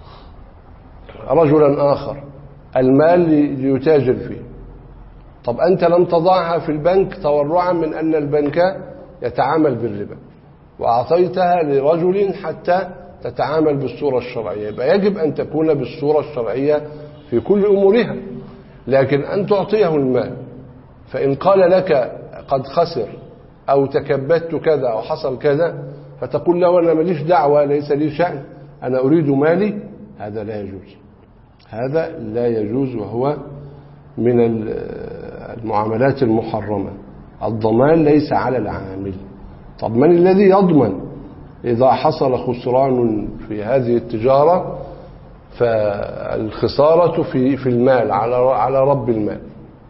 رجلا آخر المال ليتاجر فيه. طب أنت لم تضعها في البنك تورعا من أن البنك يتعامل بالربا، وأعطيتها لرجل حتى تتعامل بالصورة الشرعية، يبقى يجب أن تكون بالصورة الشرعية في كل أمورها. لكن أن تعطيه المال فإن قال لك قد خسر أو تكبدت كذا أو حصل كذا فتقول له أنا ماليش دعوة ليس لي شأن أنا أريد مالي، هذا لا يجوز، هذا لا يجوز، وهو من المعاملات المحرمة. الضمان ليس على العامل. طب من الذي يضمن إذا حصل خسران في هذه التجارة؟ فالخسارة في في المال على على رب المال،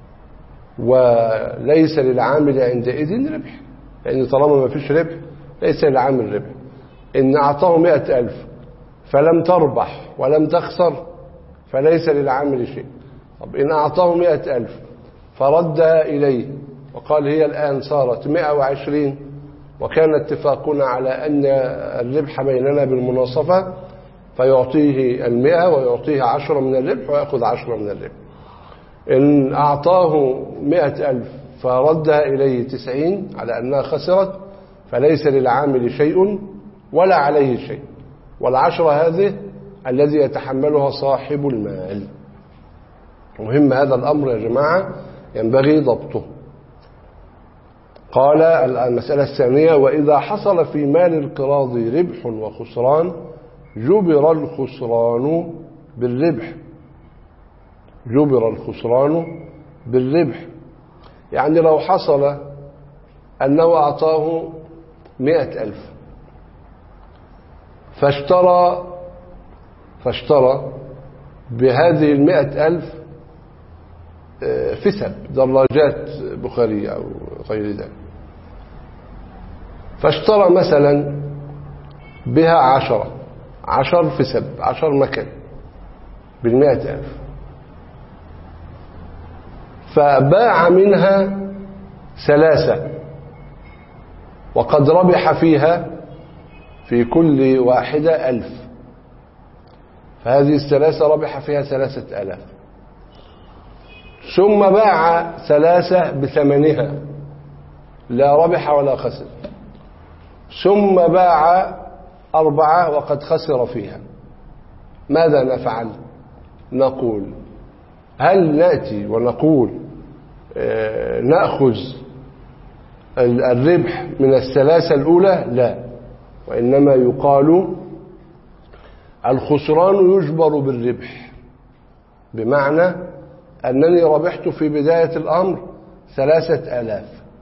وليس للعامل عندئذ ربح، لأن طالما ما فيش ربح ليس للعامل ربح. إن أعطاه مئة ألف فلم تربح ولم تخسر فليس للعامل شيء. طب إن أعطاه مئة ألف فردها إليه وقال هي الآن صارت مئة وعشرين وكان اتفاقنا على أن الربح بيننا بالمناصفة، فيعطيه المئة ويعطيه عشرة من الربح ويأخذ عشرة من الربح. إن أعطاه مئة ألف فردها إليه تسعين على أنها خسرت فليس للعامل شيء ولا عليه شيء، والعشرة هذه الذي يتحملها صاحب المال. مهم هذا الأمر يا جماعة، ينبغي ضبطه. قال المسألة الثانية: وإذا حصل في مال القراض ربح وخسران جبر الخسران بالربح. جبر الخسران بالربح، يعني لو حصل أنه أعطاه مئة ألف فاشترى فاشترى بهذه المئة ألف فسب دراجات بخارية أو غير ذلك، فاشترى مثلا بها عشرة عشر فسب عشر مكن بالمئة ألف، فباع منها ثلاثة وقد ربح فيها في كل واحدة ألف، فهذه الثلاثة ربح فيها ثلاثة ألاف. ثم باع ثلاثة بثمنها لا ربح ولا خسر، ثم باع أربعة وقد خسر فيها. ماذا نفعل؟ نقول هل نأتي ونقول آه نأخذ الربح من الثلاثة الأولى؟ لا، وإنما يقال الخسران يجبر بالربح، بمعنى أنني ربحت في بداية الأمر ثلاثة آلاف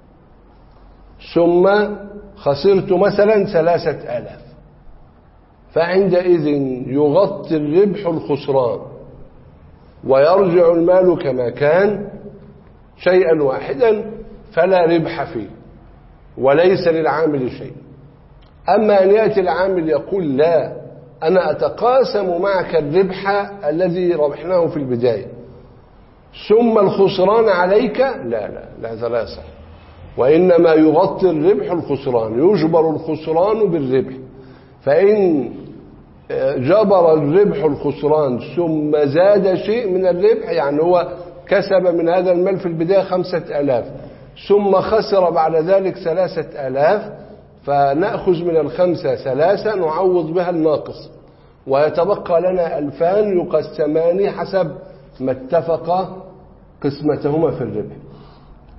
ثم خسرت مثلا ثلاثة آلاف، فعندئذ يغطي الربح الخسران ويرجع المال كما كان شيئا واحدا فلا ربح فيه وليس للعامل شيء. أما أن يأتي العامل يقول لا أنا أتقاسم معك الربح الذي ربحناه في البداية ثم الخسران عليك، لا لا لا هذا لا يصح، وإنما يغطي الربح الخسران، يجبر الخسران بالربح. فإن جبر الربح الخسران ثم زاد شيء من الربح، يعني هو كسب من هذا المال في البداية خمسة آلاف ثم خسر بعد ذلك ثلاثة آلاف، فنأخذ من الخمسة ثلاثة نعوض بها الناقص ويتبقى لنا ألفان يقسمان حسب ما اتفق قسمتهما في الربح.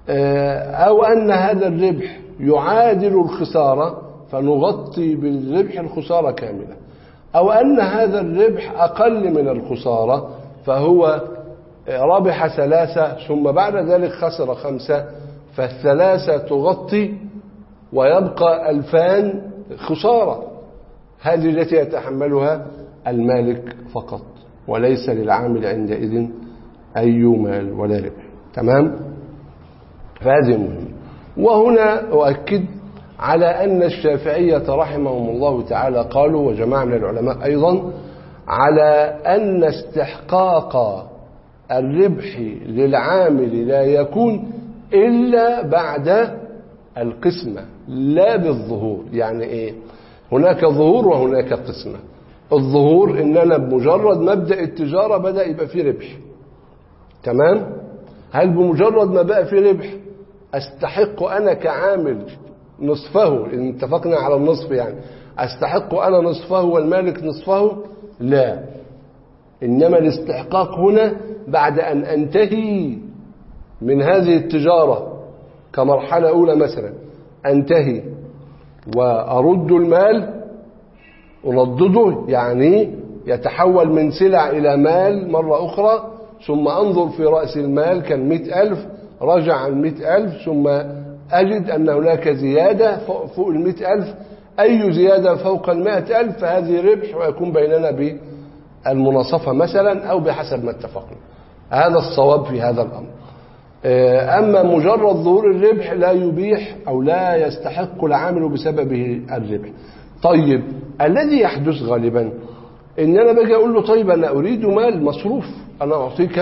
أو أن هذا الربح يعادل الخسارة فنغطي بالربح الخسارة كاملة، أو أن هذا الربح أقل من الخسارة فهو ربح ثلاثة ثم بعد ذلك خسر خمسة، فالثلاثة تغطي ويبقى ألفان خسارة. هذه التي يتحملها المالك فقط وليس للعامل عندئذ أي مال ولا ربح. تمام؟ فهذه مهمة. وهنا أؤكد على أن الشافعية رحمهم الله تعالى قالوا، وجماعة من العلماء أيضا، على أن استحقاق الربح للعامل لا يكون إلا بعد القسمة لا بالظهور. يعني إيه؟ هناك ظهور وهناك قسمة. الظهور إن أنا بمجرد مبدأ التجارة بدأ يبقى فيه ربح. تمام؟ هل بمجرد ما بقى فيه ربح أستحق أنا كعامل نصفه، إن اتفقنا على النصف، يعني أستحق أنا نصفه والمالك نصفه؟ لا، إنما الاستحقاق هنا بعد أن أنتهي من هذه التجارة كمرحلة أولى مثلا، أنتهي وأرد المال، أردده يعني يتحول من سلع إلى مال مرة أخرى، ثم أنظر في رأس المال كان مئة ألف، رجع عن مئة ألف، ثم أجد أن هناك زيادة فوق المئة ألف، أي زيادة فوق المئة ألف فهذه ربح، ويكون بيننا بالمناصفة مثلا أو بحسب ما اتفقنا. هذا الصواب في هذا الأمر. أما مجرد ظهور الربح لا يبيح أو لا يستحق العامل بسببه الربح. طيب الذي يحدث غالبا إن أنا باجي أقول له طيب أنا أريد مال مصروف، أنا أعطيك،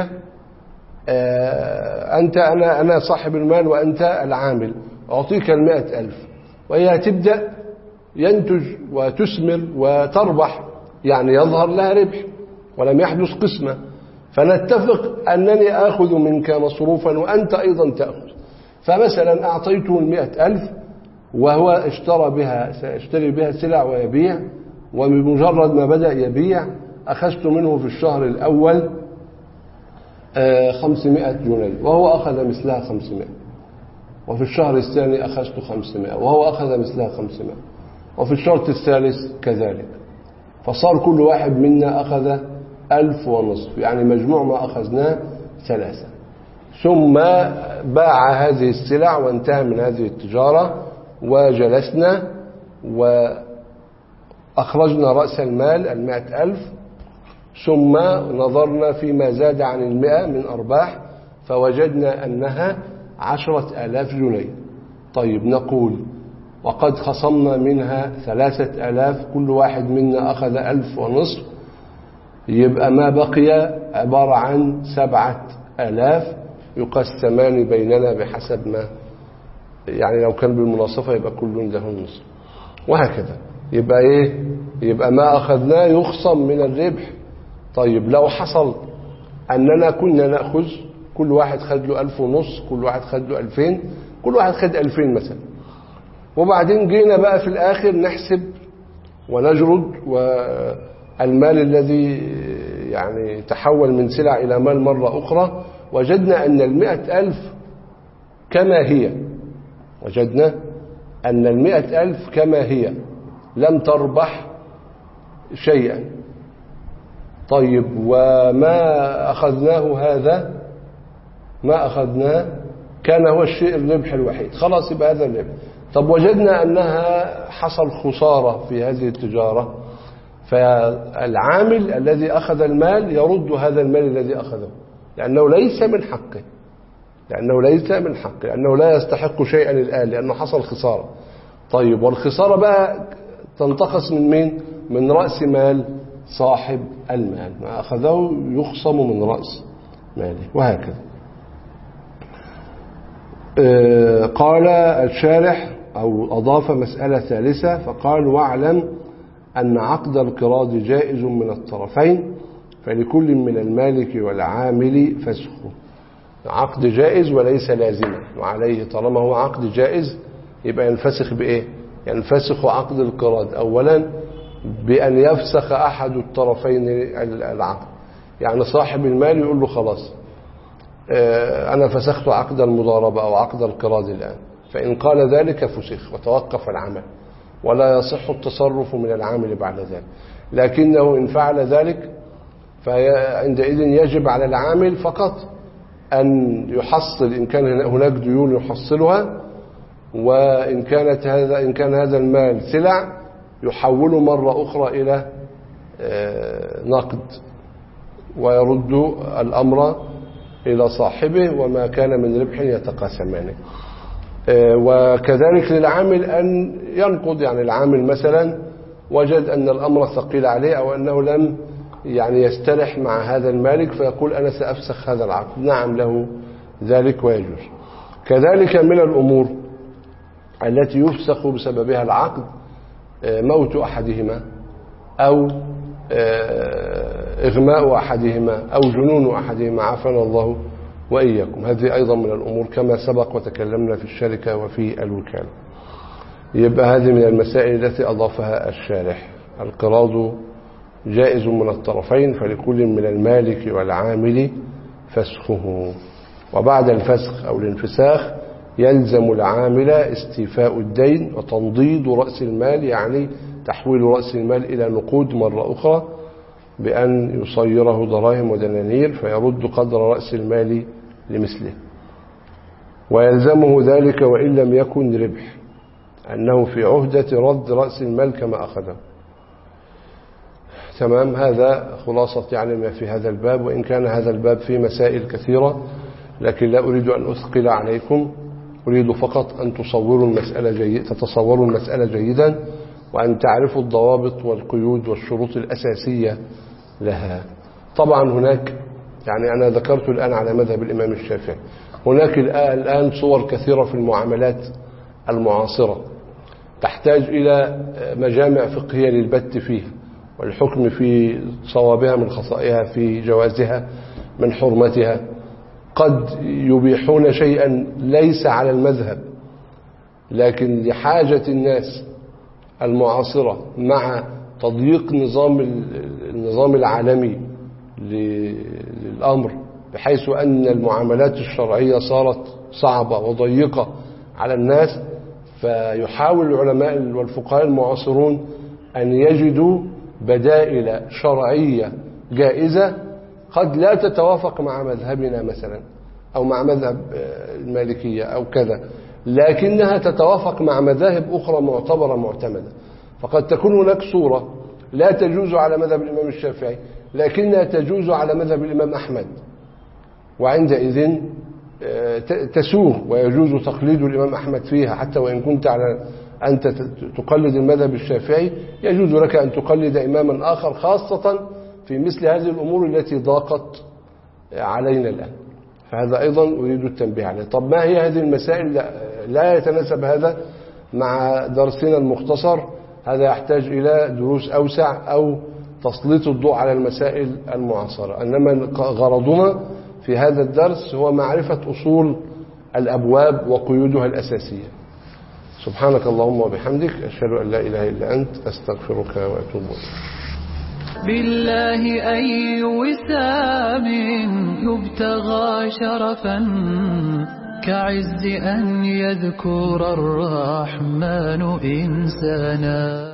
أنت أنا أنا صاحب المال وأنت العامل، أعطيك المائة ألف، وهي تبدأ ينتج وتثمر وتربح، يعني يظهر لها ربح ولم يحدث قسمة، فنتفق أنني آخذ منك مصروفا وأنت أيضا تأخذ. فمثلا أعطيته المائة ألف وهو اشترى بها سيشتري بها سلع ويبيع، وبمجرد ما بدأ يبيع أخذت منه في الشهر الأول خمسمائة جنيه وهو أخذ مثلها خمسمائة، وفي الشهر الثاني أخذت خمسمائة وهو أخذ مثلها خمسمائة، وفي الشهر الثالث كذلك، فصار كل واحد منا أخذ ألف ونصف، يعني مجموع ما أخذناه ثلاثة. ثم باع هذه السلع وانتهى من هذه التجارة، وجلسنا وأخرجنا رأس المال المائة ألف، ثم نظرنا فيما زاد عن المئة من أرباح فوجدنا أنها عشرة آلاف جنيه. طيب نقول وقد خصمنا منها ثلاثة آلاف، كل واحد منا أخذ ألف ونصف، يبقى ما بقي عبارة عن سبعة آلاف يقسمان بيننا بحسب ما، يعني لو كان بالمناصفة يبقى كل له نصف، وهكذا. يبقى إيه؟ يبقى ما أخذناه يخصم من الربح. طيب لو حصل أننا كنا نأخذ كل واحد خد له ألف ونص، كل واحد خد له ألفين، كل واحد خد ألفين مثلا، وبعدين جينا بقى في الآخر نحسب ونجرد، والمال الذي يعني تحول من سلع إلى مال مرة أخرى، وجدنا أن المئة ألف كما هي، وجدنا أن المئة ألف كما هي لم تربح شيئا. طيب وما أخذناه هذا، ما أخذناه كان هو الشيء الربح الوحيد، خلاص يبقى هذا الربح. طب وجدنا أنها حصل خسارة في هذه التجارة، فالعامل الذي أخذ المال يرد هذا المال الذي أخذه، لأنه ليس من حقه، لأنه ليس من حقه، لأنه لا يستحق شيئا الآن لأنه حصل خسارة. طيب والخسارة بقى تنتقص من مين؟ من رأس مال صاحب المال، ما أخذه يخصم من رأس ماله، وهكذا. قال الشارح أو أضاف مسألة ثالثة فقال: واعلم أن عقد القراض جائز من الطرفين، فلكل من المالك والعامل فسخه. عقد جائز وليس لازما، وعليه طالما هو عقد جائز يبقى ينفسخ بإيه؟ ينفسخ عقد القراض أولا بأن يفسخ أحد الطرفين العقد، يعني صاحب المال يقول له خلاص أنا فسخت عقد المضاربة أو عقد القراض الآن، فإن قال ذلك فسخ وتوقف العمل ولا يصح التصرف من العامل بعد ذلك. لكنه إن فعل ذلك فعندئذ يجب على العامل فقط أن يحصل إن كان هناك ديون يحصلها، وإن كانت هذا إن كان هذا المال سلع يحوله مرة أخرى إلى نقد ويرد الأمر إلى صاحبه، وما كان من ربح يتقاسمانه. وكذلك للعامل أن ينقض، يعني العامل مثلا وجد أن الأمر ثقيل عليه أو أنه لم يعني يسترح مع هذا المالك فيقول أنا سأفسخ هذا العقد، نعم له ذلك ويجوز. كذلك من الأمور التي يفسخ بسببها العقد موت أحدهما أو إغماء أحدهما أو جنون أحدهما، عافانا الله وإياكم. هذه أيضا من الأمور كما سبق وتكلمنا في الشركة وفي الوكالة. يبقى هذه من المسائل التي أضافها الشارح. القراض جائز من الطرفين، فلكل من المالك والعامل فسخه، وبعد الفسخ أو الانفساخ يلزم العامل استيفاء الدين وتنضيد رأس المال، يعني تحويل رأس المال إلى نقود مرة أخرى بأن يصيره دراهم ودنانير فيرد قدر رأس المال لمثله، ويلزمه ذلك وإن لم يكن ربح، أنه في عهدة رد رأس المال كما أخذه. تمام. هذا خلاصة يعني ما في هذا الباب، وإن كان هذا الباب فيه مسائل كثيرة لكن لا أريد أن أثقل عليكم، أريد فقط أن تصوروا المسألة جيد تتصوروا المسألة جيدا، وأن تعرفوا الضوابط والقيود والشروط الأساسية لها. طبعا هناك يعني أنا ذكرت الآن على مذهب الإمام الشافعي، هناك الآن صور كثيرة في المعاملات المعاصرة تحتاج إلى مجامع فقهية للبت فيها والحكم في صوابها من خطئها، في جوازها من حرمتها. قد يبيحون شيئا ليس على المذهب، لكن لحاجة الناس المعاصرة مع تضييق نظام النظام العالمي للأمر، بحيث أن المعاملات الشرعية صارت صعبة وضيقة على الناس، فيحاول العلماء والفقهاء المعاصرون أن يجدوا بدائل شرعية جائزة قد لا تتوافق مع مذهبنا مثلا أو مع مذهب المالكية أو كذا، لكنها تتوافق مع مذاهب أخرى معتبرة معتمدة. فقد تكون هناك صورة لا تجوز على مذهب الإمام الشافعي لكنها تجوز على مذهب الإمام أحمد، وعندئذ تسوغ ويجوز تقليد الإمام أحمد فيها، حتى وإن كنت على أنت تقلد المذهب الشافعي يجوز لك أن تقلد إماما آخر، خاصة في مثل هذه الأمور التي ضاقت علينا الآن. فهذا أيضا أريد التنبيه عليه. طب ما هي هذه المسائل؟ لا, لا يتناسب هذا مع درسنا المختصر، هذا يحتاج إلى دروس أوسع أو تسليط الضوء على المسائل المعاصرة. إنما غرضنا في هذا الدرس هو معرفة أصول الأبواب وقيودها الأساسية. سبحانك اللهم وبحمدك، أشهد أن لا إله إلا أنت، أستغفرك وأتوب إليك. بالله أي وسام يبتغى شرفا كعز أن يذكر الرحمن إنسانا.